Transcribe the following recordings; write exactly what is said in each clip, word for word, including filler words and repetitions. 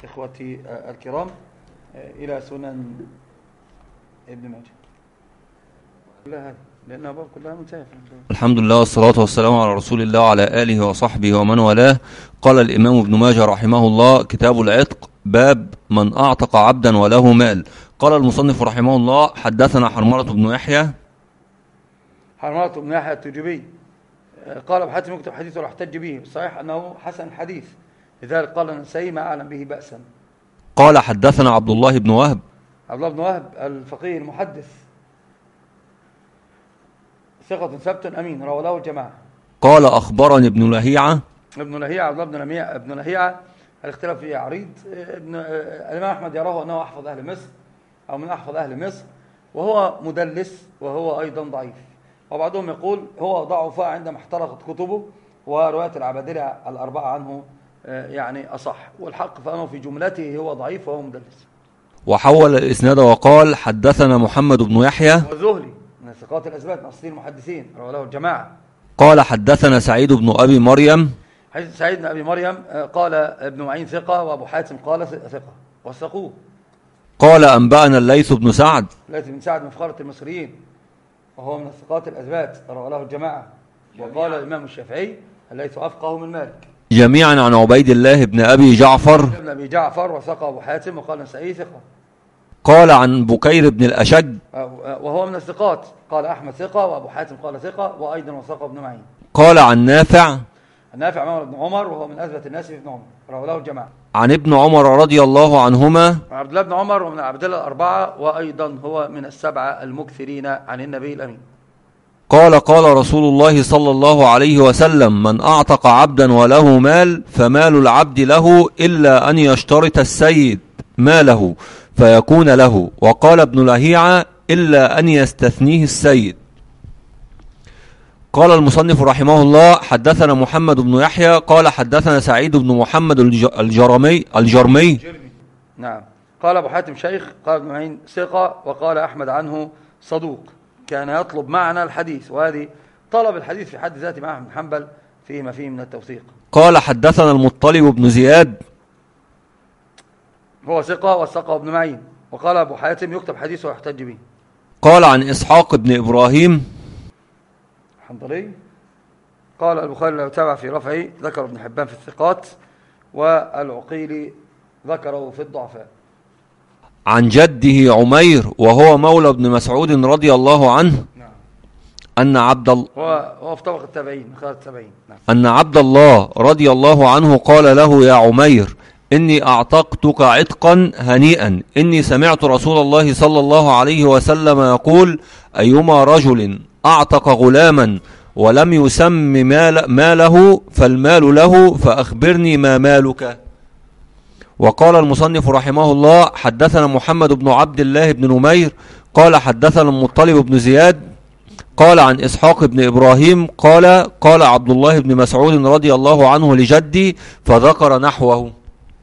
إخوتي الكرام إلى سنن ابن ماجه كلها هذه لأنها باب كلها منتهية. الحمد لله والصلاة والسلام على رسول الله وعلى آله وصحبه ومن والاه. قال الإمام ابن ماجه رحمه الله: كتاب العتق، باب من أعتق عبدا وله مال. قال المصنف رحمه الله: حدثنا حرملة بن يحيى حرملة بن يحيى التجيبي قال ابو حاتم يكتب حديثه واحتج به، صحيح أنه حسن الحديث، لذلك قال النسائي ما أعلم به بأسا. قال حدثنا عبد الله بن وهب عبد الله بن وهب الفقيه المحدث ثقة ثبت أمين، رواه له الجماعة. قال أخبرني ابن لهيعة ابن لهيعة عبد الله بن لهيعة ابن لهيعة الاختلاف فيه عريض. ابن الإمام أحمد يراه أنه أحفظ أهل مصر أو من أحفظ أهل مصر، وهو مدلس وهو أيضا ضعيف، وبعضهم يقول هو ضعف عندما احترقت كتبه، ورواية العبادلة الأربعة عنه يعني أصح، والحق فأنه في جملته هو ضعيف وهو مدلس. وحول الإسناد وقال: حدثنا محمد بن يحيى والزهري من ثقات الأثبات من أصلين المحدثين، رواه له الجماعة. قال حدثنا سعيد بن أبي مريم حديث سعيد بن أبي مريم قال ابن معين ثقة، وأبو حاتم قال ثقة وثقوه. قال أنبأنا الليث بن سعد الليث بن سعد من فخارة المصريين وهو من الثقات الأثبات، رواه له الجماعة. وقال الإمام الشافعي: الليث أفقه من مالك. جميعا عن عبيد الله بن أبي جعفر ابن أبي جعفر وثقه أبو حاتم، وقال النسائي ثقة. قال عن بكير بن الأشج وهو من الثقات، قال أحمد ثقة، وأبو حاتم قال ثقة، وأيضا وثقه ابن معين. قال عن نافع النافع مولى ابن عمر وهو من أثبت الناس في ابن عمر، رواه له الجماعة. عن ابن عمر رضي الله عنهما عبد الله بن عمر ومن عبد الله الأربعة، وأيضا هو من السبعة المكثرين عن النبي الأمين. قال: قال رسول الله صلى الله عليه وسلم: من أعتق عبدا وله مال فمال العبد له إلا أن يشترط السيد ماله فيكون له. وقال ابن لهيعة: إلا أن يستثنيه السيد. قال المصنف رحمه الله: حدثنا محمد بن يحيى قال حدثنا سعيد بن محمد الجرمي الجرمي نعم. قال أبو حاتم شيخ، قال ابن معين ثقة، وقال أحمد عنه صدوق، كان يطلب معنا الحديث، وهذه طلب الحديث في حد ذاته مع أحمد بن حنبل فيه ما فيه من التوثيق. قال حدثنا المطلب بن زياد هو ثقة وثقه ابن معين. وقال أبو حاتم يكتب حديثه ويحتج به. قال عن إسحاق بن إبراهيم الحنظلي قال البخاري لو تابع في رفعه، ذكر ابن حبان في الثقات، والعقيلي ذكره في الضعفاء. عن جده عمير وهو مولى ابن مسعود رضي الله عنه نعم. أن عبد الله هو هو في طبق التابعين من خلال التابعين. نعم. أن عبد الله رضي الله عنه قال له: يا عمير، إني أعتقتك عتقا هنيئا، إني سمعت رسول الله صلى الله عليه وسلم يقول: أيما رجل أعتق غلاما ولم يسم مال ماله فالمال له، فأخبرني ما مالك. وقال المصنف رحمه الله: حدثنا محمد بن عبد الله بن نمير قال حدثنا المطلب بن زياد قال عن إسحاق بن إبراهيم قال قال عبد الله بن مسعود رضي الله عنه لجدي، فذكر نحوه.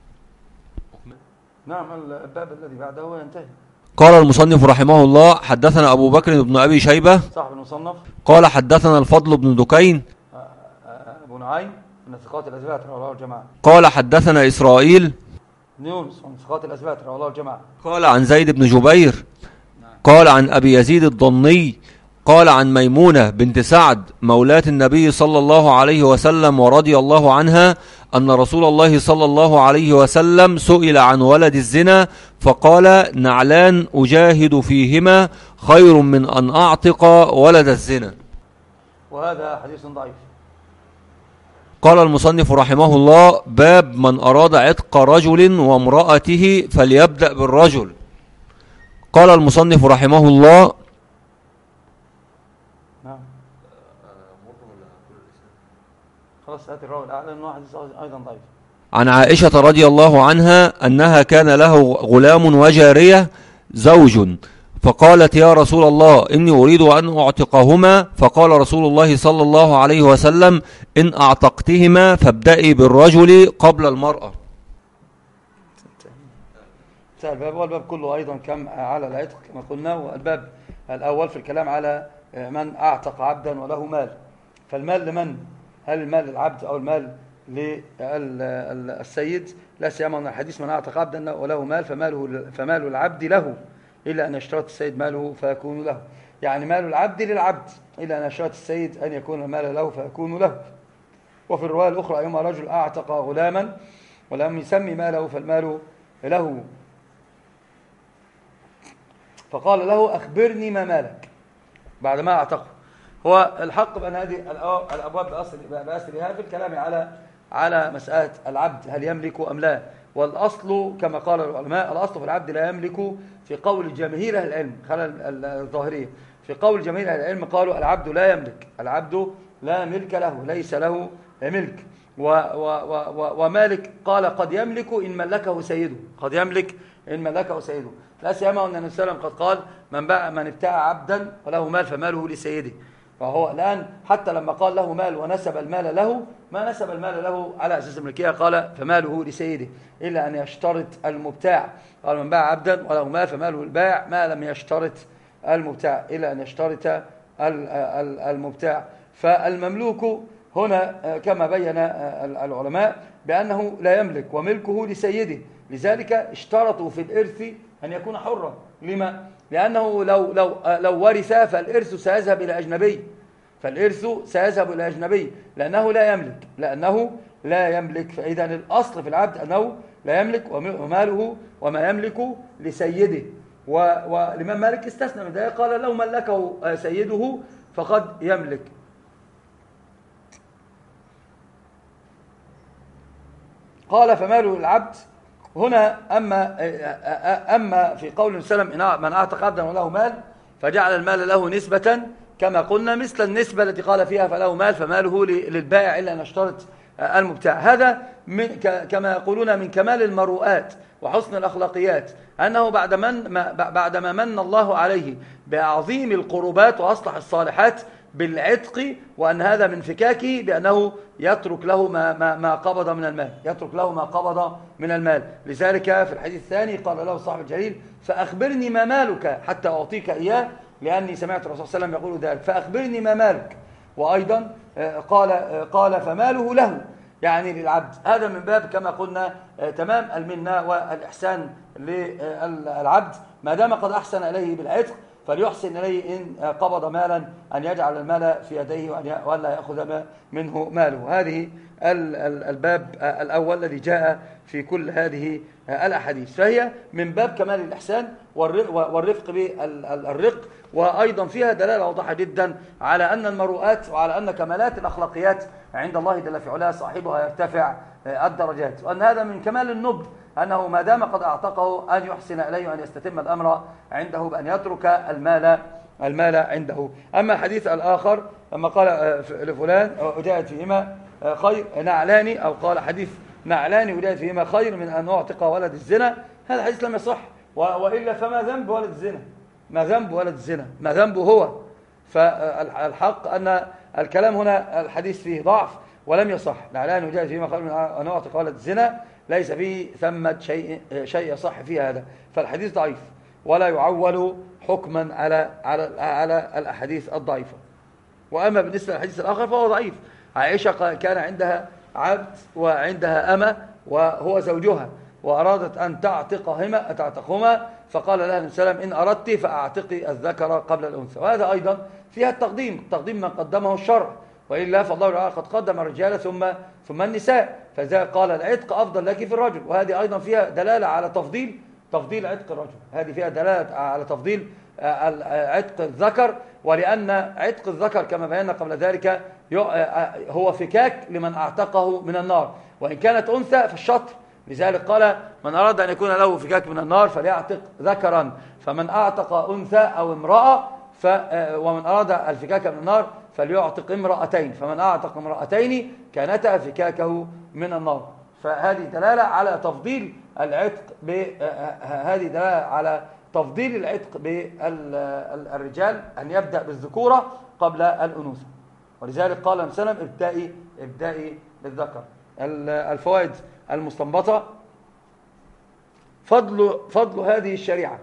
نعم. الباب الذي بعده ينتهي. قال المصنف رحمه الله: حدثنا أبو بكر بن أبي شيبة صاحب المصنف قال حدثنا الفضل بن دكين أبو نعيم من ثقات الأثبات، رواه له الجماعة. قال حدثنا إسرائيل يونس من ثقات الأثبات، رواه له الجماعة. قال عن زيد بن جبير قال عن أبي يزيد الضني قال عن ميمونة بنت سعد مولاة النبي صلى الله عليه وسلم ورضي الله عنها أن رسول الله صلى الله عليه وسلم سئل عن ولد الزنا فقال: نعلان أجاهد فيهما خير من أن أعتق ولد الزنا. وهذا حديث ضعيف. قال المصنف رحمه الله: باب من أراد عتق رجل وامرأته فليبدأ بالرجل. قال المصنف رحمه الله: نعم. خلاص هات الراوي الأعلى لأنه حديث أيضا ضعيف. عن عائشة رضي الله عنها أنها كان له غلام وجارية زوج، فقالت: يا رسول الله، إني أريد أن أعتقهما. فقال رسول الله صلى الله عليه وسلم: إن أعتقتهما فابدأي بالرجل قبل المرأة. الباب والباب كله أيضا كم على العتق كما قلنا، والباب الأول في الكلام على من أعتق عبدا وله مال. فالمال لمن؟ هل المال للعبد أو المال للسيد؟ لا سيما أن الحديث من أعتق عبدا وله مال فماله, فمال العبد له إلا أن يشترط السيد ماله فيكون له. يعني مال العبد للعبد إلا أن يشترط السيد أن يكون المال له فيكون له. وفي الرواية الأخرى أيما رجل أعتق غلاما ولم يسمي ماله فالمال له، فقال له أخبرني ما مالك بعد ما أعتقه. هو الحق بأن هذه الأبواب بأسرها في الكلام على على مسألة العبد هل يملك أم لا. والأصل كما قال العلماء الأصل في العبد لا يملك في قول جماهير أهل العلم خلال الظاهرية. في قول جماهير أهل العلم قالوا العبد لا يملك، العبد لا ملك له، ليس له ملك. و و و ومالك قال قد يملك إن ملكه سيده، قد يملك إن ملكه سيده. لا سيما أن النبي صلى الله عليه وسلم قد قال من باع من ابتاع عبدا وله مال فماله لسيده. فهو الآن حتى لما قال له مال ونسب المال له ما نسب المال له على أساس الملكية، قال فماله لسيده إلا أن يشترط المبتاع. قال من باع عبدا وله مال فماله البائع ما لم يشترط المبتاع إلا أن يشترط المبتاع. فالمملوك هنا كما بين العلماء بأنه لا يملك وملكه لسيده، لذلك اشترطوا في الإرث أن يكون حرا. لما؟ لأنه لو, لو, لو ورث فالإرث سيذهب إلى أجنبي، فالإرث سيذهب إلى أجنبي لأنه لا يملك، لأنه لا يملك. فإذا الأصل في العبد أنه لا يملك وماله وما يملك لسيده. والإمام مالك استثنى من ذلك قال لو ملكه سيده فقد يملك. قال فماله العبد هنا. أما, أما في قول السلام من أعتق عبدا وله مال فجعل المال له نسبة كما قلنا مثل النسبة التي قال فيها فله مال فماله للبائع إلا أن يشترط المبتاع. هذا من كما يقولون من كمال المروءات وحسن الأخلاقيات أنه بعد من بعدما من الله عليه بعظيم القربات وأصلح الصالحات بالعتق وأن هذا من فكاكه بأنه يترك له ما, ما, ما قبض من المال، يترك له ما قبض من المال. لذلك في الحديث الثاني قال له صاحب الجليل فأخبرني ما مالك حتى أعطيك إياه لأني سمعت الرسول صلى الله عليه وسلم يقول ذلك، فأخبرني ما مالك. وأيضا قال, قال فماله له يعني للعبد. هذا من باب كما قلنا تمام المنة والإحسان للعبد ما دام قد أحسن إليه بالعتق فليحسن إليه إن قبض مالا أن يجعل المال في يديه ولا يأخذ منه ماله. هذه الباب الأول الذي جاء في كل هذه الأحاديث، فهي من باب كمال الإحسان والرفق بالرق. وأيضا فيها دلالة واضحة جدا على أن المروءات وعلى أن كمالات الأخلاقيات عند الله جل في علاه صاحبها يرتفع الدرجات، وأن هذا من كمال النبل أنه ما دام قد أعتقه أن يحسن إليه وأن يستتم الأمر عنده بأن يترك المال المال عنده. أما الحديث الآخر لما قال لفلان أجاهد فيهما خير نعلاني، أو قال حديث نعلاني أجاهد فيهما خير من أن أعتق ولد الزنا، هذا الحديث لم يصح. وإلا فما ذنب ولد الزنا؟ ما ذنب ولد الزنا؟ ما ذنبه هو؟ فالحق أن الكلام هنا الحديث فيه ضعف ولم يصح. نعلاني أجاهد فيهما خير من أن أعتق ولد الزنا ليس فيه ثمة شيء شيء يصح فيه هذا، فالحديث ضعيف ولا يعول حكما على على على الأحاديث الضعيفة. وأما بالنسبة للحديث الآخر فهو ضعيف. عائشة كان عندها عبد وعندها أمة وهو زوجها وأرادت أن تعتقهما تعتقهما فقال لها النبي صلى الله عليه وسلم إن أردت فأعتقي الذكر قبل الأنثى. وهذا أيضا فيها التقديم، تقديم من قدمه الشرع، وإلا فالله تعالى قد قدم الرجال ثم ثم النساء، فذا قال العتق أفضل لك في الرجل. وهذه أيضا فيها دلالة على تفضيل تفضيل عتق الرجل، هذه فيها دلالة على تفضيل عتق الذكر. ولأن عتق الذكر كما بينا قبل ذلك هو فكاك لمن أعتقه من النار، وإن كانت أنثى فالشطر. لذلك قال من أراد أن يكون له فكاك من النار فليعتق ذكرا، فمن أعتق أنثى أو امرأة ف ومن أراد الفكاك من النار فليعتق امرأتين، فمن أعتق امرأتين كانتا فكاكه من النار. فهذه دلالة على تفضيل العتق هذه دلالة على تفضيل العتق بالرجال أن يبدأ بالذكورة قبل الأنوثة. ولذلك قال النبي صلى الله عليه وسلم ابدأي ابدأي بالذكر. الفوائد المستنبطة: فضل فضل هذه الشريعة،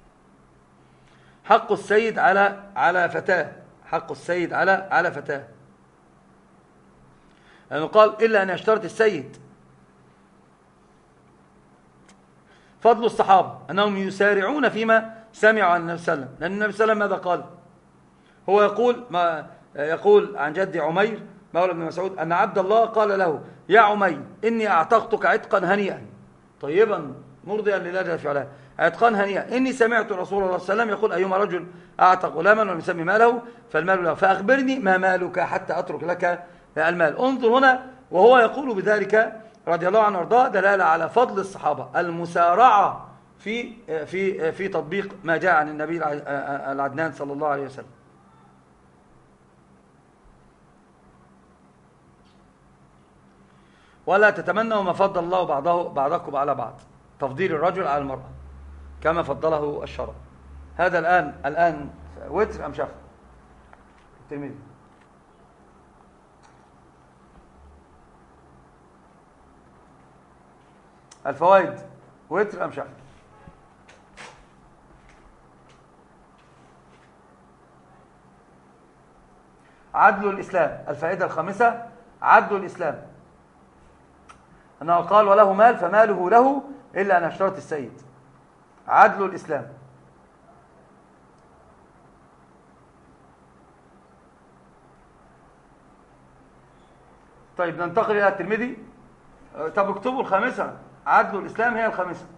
حق السيد على على فتاه، حق السيد على على فتاه، لأنه قال إلا أن يشترط السيد فضل الصحابة أنهم يسارعون فيما سمعوا عن النبي صلى الله عليه وسلم، لأن النبي صلى الله عليه وسلم ماذا قال؟ هو يقول ما يقول عن جد عمير مولى بن مسعود أن عبد الله قال له: يا عمير إني أعتقتك عتقا هنيئا طيبا مرضيا لله جل في علاه، عتقا هنيئا، إني سمعت رسول الله صلى الله عليه وسلم يقول: أيما رجل أعتق غلاما ولم يسمي ماله فالمال له، فأخبرني ما مالك حتى أترك لك المال. انظر هنا وهو يقول بذلك رضي الله عنه وارضاه دلالة على فضل الصحابة، المسارعة في في في تطبيق ما جاء عن النبي العدنان صلى الله عليه وسلم. ولا تتمنوا ما فضل الله بعضه بعضكم على بعض، تفضيل الرجل على المرأة كما فضله الشرع. هذا الآن الآن وتر أم شفع؟ الترمذي. الفوائد وتر أم شفع؟ عدل الإسلام. الفائدة الخامسة عدل الإسلام، أنه قال: وله مال فماله له إلا أن اشترط السيد. عدل الإسلام. طيب ننتقل إلى الترمذي. طب اكتبوا الخامسة، عدل الإسلام هي الخامسة.